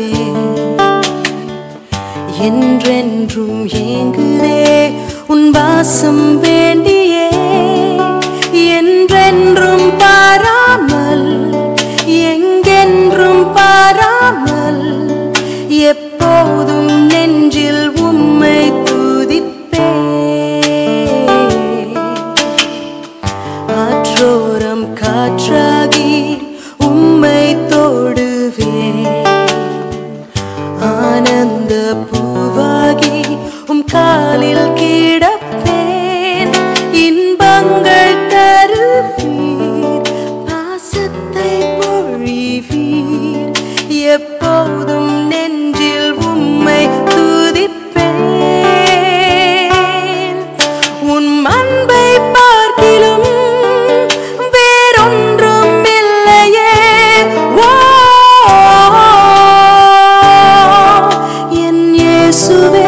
மறவே என்றென்றும் ஏங்குதே உன் வாசம் வேண்டியே என்றென்றும் பாராமல் எங்கென்றும் பாராமல் எப்போதும் நெஞ்சில் உம்மை துதிப்பே ஆற்றோரம் காற்றாகி உம்மை தொடுவே ஆனந்த பூவாகி உம் காலில் கிடப்பேன் இன்பங்கள் தருவீர் பாசத்தை பொழிவீர் எப்போதும் நெஞ்சில் உம்மை துதிப்பேன் உன் அன்பை பார்க்கிலும் வேறொன்றும் இல்லையே என் இயேசுவே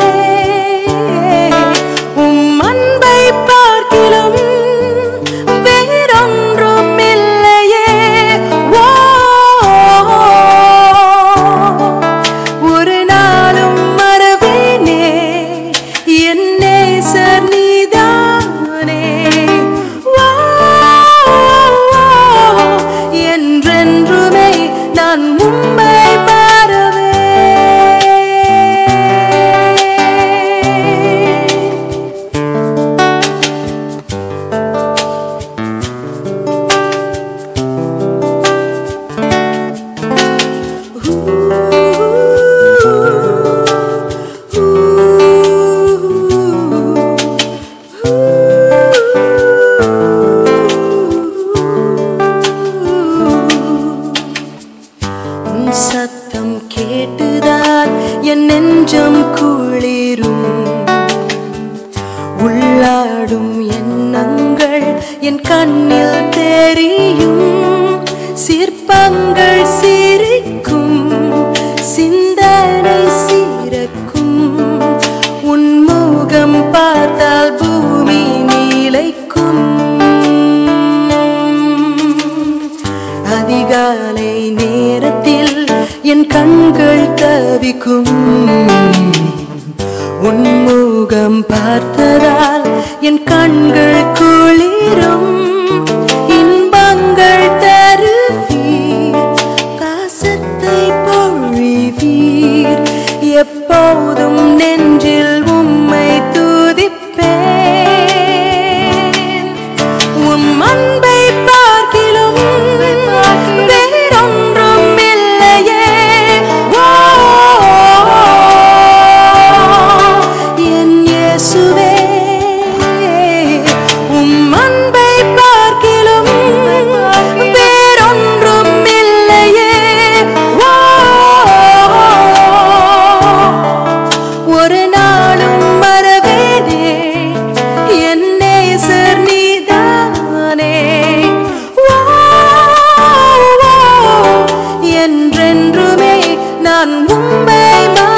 உம் அன்பை பார்க்கிலும் வேறொன்றும் இல்லையே ஒரு நாளும் மறவேனே என் நேசர் நீதானே என்றென்றுமே நான் உம்மை மறவே சத்தம் கேட்டுதான் என் நெஞ்சம் குளிரும் உள்ளாடும் எண்ணங்கள் என் கண்ணில் தெரியும் சிற்பங்கள் சிரிக்கும் சிந்தனை சிறக்கும் உன் முகம் பார்த்தால் பூமி நிலைக்கும் அதிகாலை நேரத்தில் என் கண்கள் தவிக்கும் உன் முகம் பார்த்ததால் என் கண்கள் குளிரும் இன்பங்கள் தருவீர் பாசத்தை பொழிவீர் எப்போதும் நெஞ்சில் உம்மை துதிப்பேன் உம் அன்பை பார்க்கிலும் வேறொன்றும் இல்லையே என் இயேசுவே உம் அன்பை பார்க்கிலும் வேறொன்றும் இல்லையே ஒரு நாளும் மறவேனே என் நேசர் நீதானே என்றென்றுமே நான் உம்மை